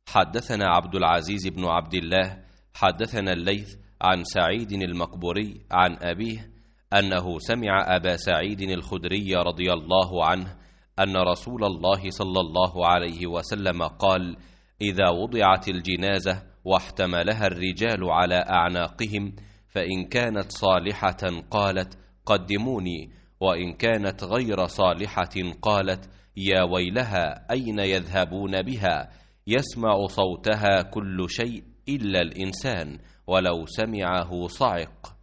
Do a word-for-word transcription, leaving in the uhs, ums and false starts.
حدثنا عبد العزيز بن عبد الله حدثنا الليث عن سعيد المقبوري عن أبيه أنه سمع أبا سعيد الخدري رضي الله عنه أن رسول الله صلى الله عليه وسلم قال: إذا وضعت الجنازة واحتملها الرجال على أعناقهم فإن كانت صالحة قالت: قدموني، وإن كانت غير صالحة قالت: يا ويلها أين يذهبون بها؟ يسمع صوتها كل شيء إلا الإنسان، ولو سمعه صعق.